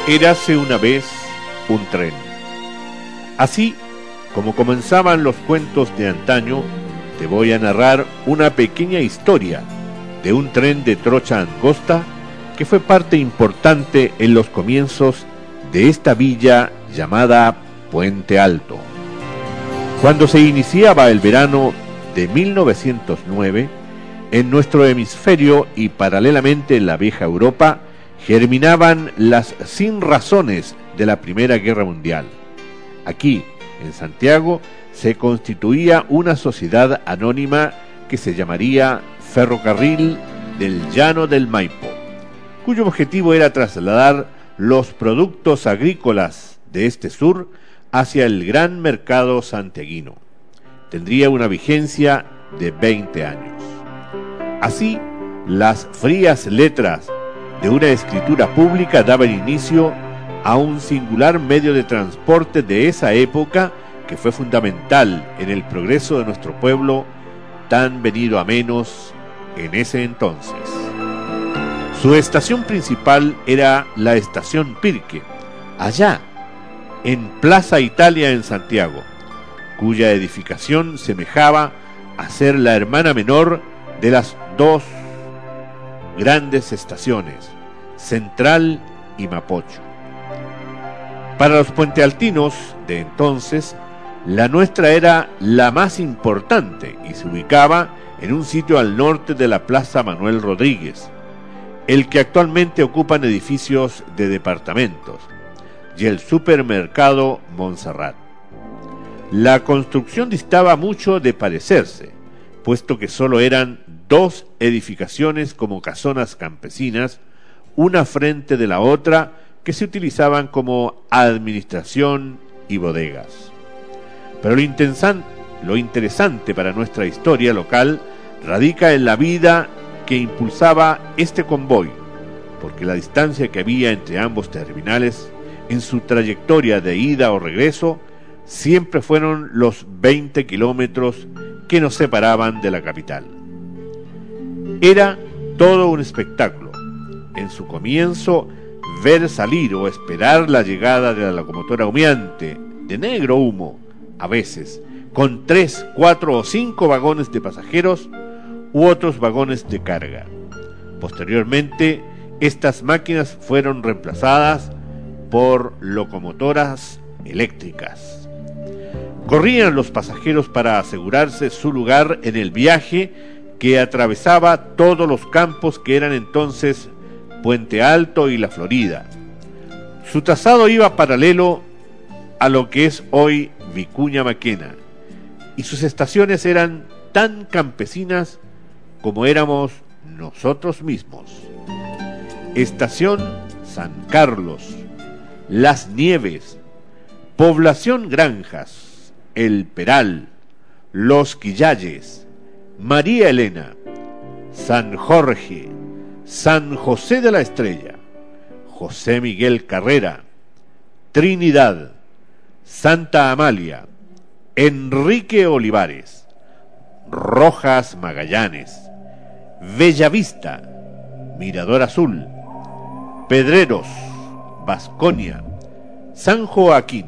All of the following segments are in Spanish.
Érase una vez un tren. Así como comenzaban los cuentos de antaño, te voy a narrar una pequeña historia de un tren de trocha angosta que fue parte importante en los comienzos de esta villa llamada Puente Alto. Cuando se iniciaba el verano de 1909, en nuestro hemisferio y paralelamente en la vieja Europa, germinaban las sinrazones de la Primera Guerra Mundial. Aquí, en Santiago, se constituía una sociedad anónima que se llamaría Ferrocarril del Llano del Maipo, cuyo objetivo era trasladar los productos agrícolas de este sur hacia el gran mercado santiaguino. Tendría una vigencia de 20 años. Así, las frías letras de una escritura pública daban inicio a un singular medio de transporte de esa época que fue fundamental en el progreso de nuestro pueblo, tan venido a menos en ese entonces. Su estación principal era la estación Pirque, allá en Plaza Italia en Santiago, cuya edificación semejaba a ser la hermana menor de las dos grandes estaciones, Central y Mapocho. Para los puentealtinos de entonces, la nuestra era la más importante y se ubicaba en un sitio al norte de la Plaza Manuel Rodríguez, el que actualmente ocupan edificios de departamentos, y el supermercado Montserrat. La construcción distaba mucho de parecerse, puesto que solo eran dos edificaciones como casonas campesinas, una frente de la otra, que se utilizaban como administración y bodegas. Pero lo interesante para nuestra historia local radica en la vida que impulsaba este convoy, porque la distancia que había entre ambos terminales en su trayectoria de ida o regreso siempre fueron los 20 kilómetros que nos separaban de la capital. Era todo un espectáculo. En su comienzo, ver salir o esperar la llegada de la locomotora humeante, de negro humo, a veces, con 3, 4 o 5 vagones de pasajeros u otros vagones de carga. Posteriormente, estas máquinas fueron reemplazadas por locomotoras eléctricas. Corrían los pasajeros para asegurarse su lugar en el viaje que atravesaba todos los campos que eran entonces Puente Alto y La Florida. Su trazado iba paralelo a lo que es hoy Vicuña Maquena, y sus estaciones eran tan campesinas como éramos nosotros mismos. Estación San Carlos, Las Nieves, Población Granjas, El Peral, Los Quillayes, María Elena, San Jorge, San José de la Estrella, José Miguel Carrera, Trinidad, Santa Amalia, Enrique Olivares, Rojas Magallanes, Bellavista, Mirador Azul, Pedreros, Vasconia, San Joaquín,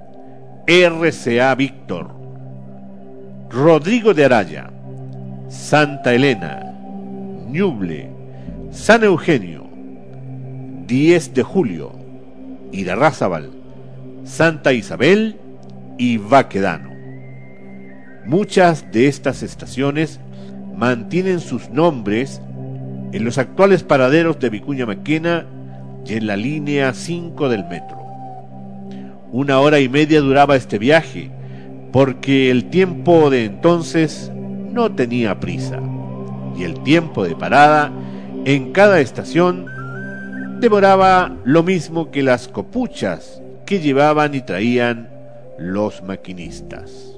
RCA Víctor, Rodrigo de Araya, Santa Elena, Ñuble, San Eugenio, 10 de Julio, Irarrázaval, Santa Isabel y Baquedano. Muchas de estas estaciones mantienen sus nombres en los actuales paraderos de Vicuña Maquena y en la línea 5 del metro. 1 hora y media duraba este viaje, porque el tiempo de entonces no tenía prisa, y el tiempo de parada en cada estación demoraba lo mismo que las copuchas que llevaban y traían los maquinistas.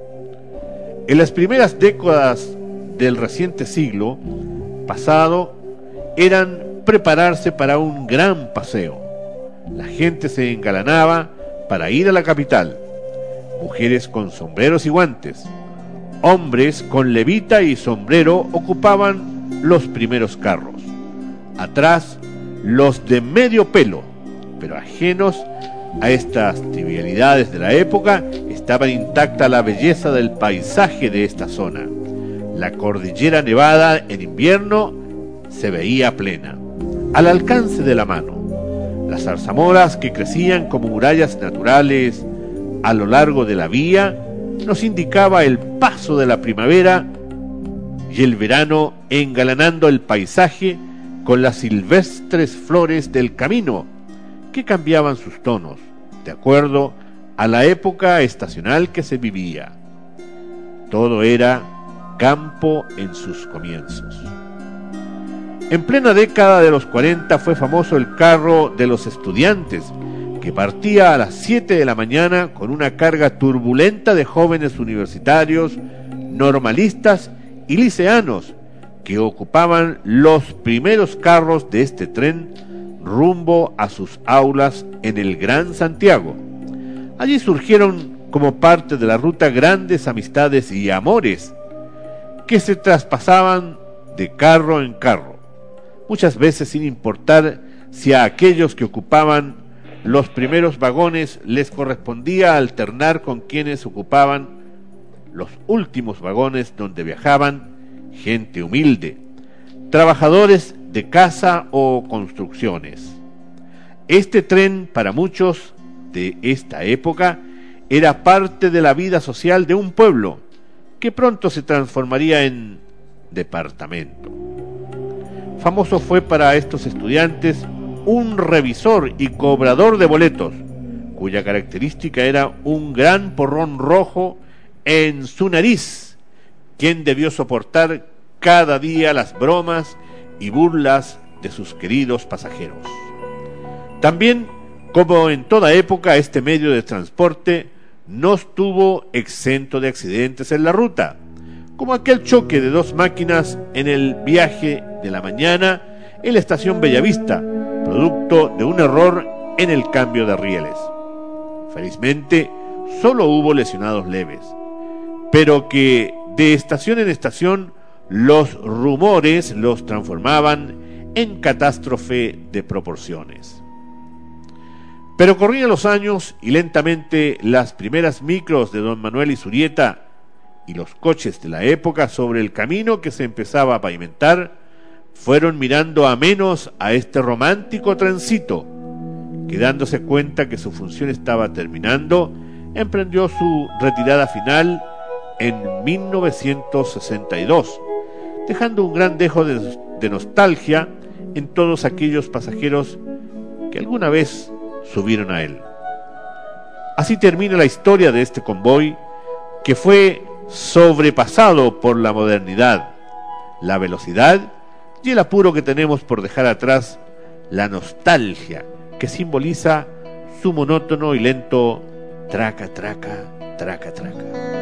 En las primeras décadas del reciente siglo pasado eran prepararse para un gran paseo. La gente se engalanaba para ir a la capital, mujeres con sombreros y guantes, hombres con levita y sombrero ocupaban los primeros carros. Atrás, los de medio pelo, pero ajenos a estas trivialidades de la época, estaba intacta la belleza del paisaje de esta zona. La cordillera nevada en invierno se veía plena, al alcance de la mano. Las zarzamoras que crecían como murallas naturales a lo largo de la vía nos indicaba el paso de la primavera y el verano, engalanando el paisaje con las silvestres flores del camino, que cambiaban sus tonos de acuerdo a la época estacional que se vivía. Todo era campo en sus comienzos. En plena década de los 40 fue famoso el carro de los estudiantes, que partía a las 7 de la mañana con una carga turbulenta de jóvenes universitarios, normalistas y liceanos, que ocupaban los primeros carros de este tren rumbo a sus aulas en el Gran Santiago. Allí surgieron como parte de la ruta grandes amistades y amores que se traspasaban de carro en carro, muchas veces sin importar si a aquellos que ocupaban los primeros vagones les correspondía alternar con quienes ocupaban los últimos vagones, donde viajaban gente humilde, trabajadores de casa o construcciones. Este tren, para muchos de esta época, era parte de la vida social de un pueblo que pronto se transformaría en departamento. Famoso fue para estos estudiantes un revisor y cobrador de boletos, cuya característica era un gran porrón rojo en su nariz, quien debió soportar cada día las bromas y burlas de sus queridos pasajeros. También, como en toda época, este medio de transporte no estuvo exento de accidentes en la ruta, como aquel choque de dos máquinas en el viaje de la mañana en la estación Bellavista, producto de un error en el cambio de rieles. Felizmente, solo hubo lesionados leves, pero que de estación en estación los rumores los transformaban en catástrofe de proporciones. Pero corrían los años y lentamente las primeras micros de don Manuel Izurieta y los coches de la época sobre el camino que se empezaba a pavimentar fueron mirando a menos a este romántico trencito, que dándose cuenta que su función estaba terminando, emprendió su retirada final en 1962, dejando un gran dejo de nostalgia en todos aquellos pasajeros que alguna vez subieron a él. Así termina la historia de este convoy, que fue sobrepasado por la modernidad, la velocidad y el apuro que tenemos por dejar atrás la nostalgia que simboliza su monótono y lento traca, traca, traca, traca.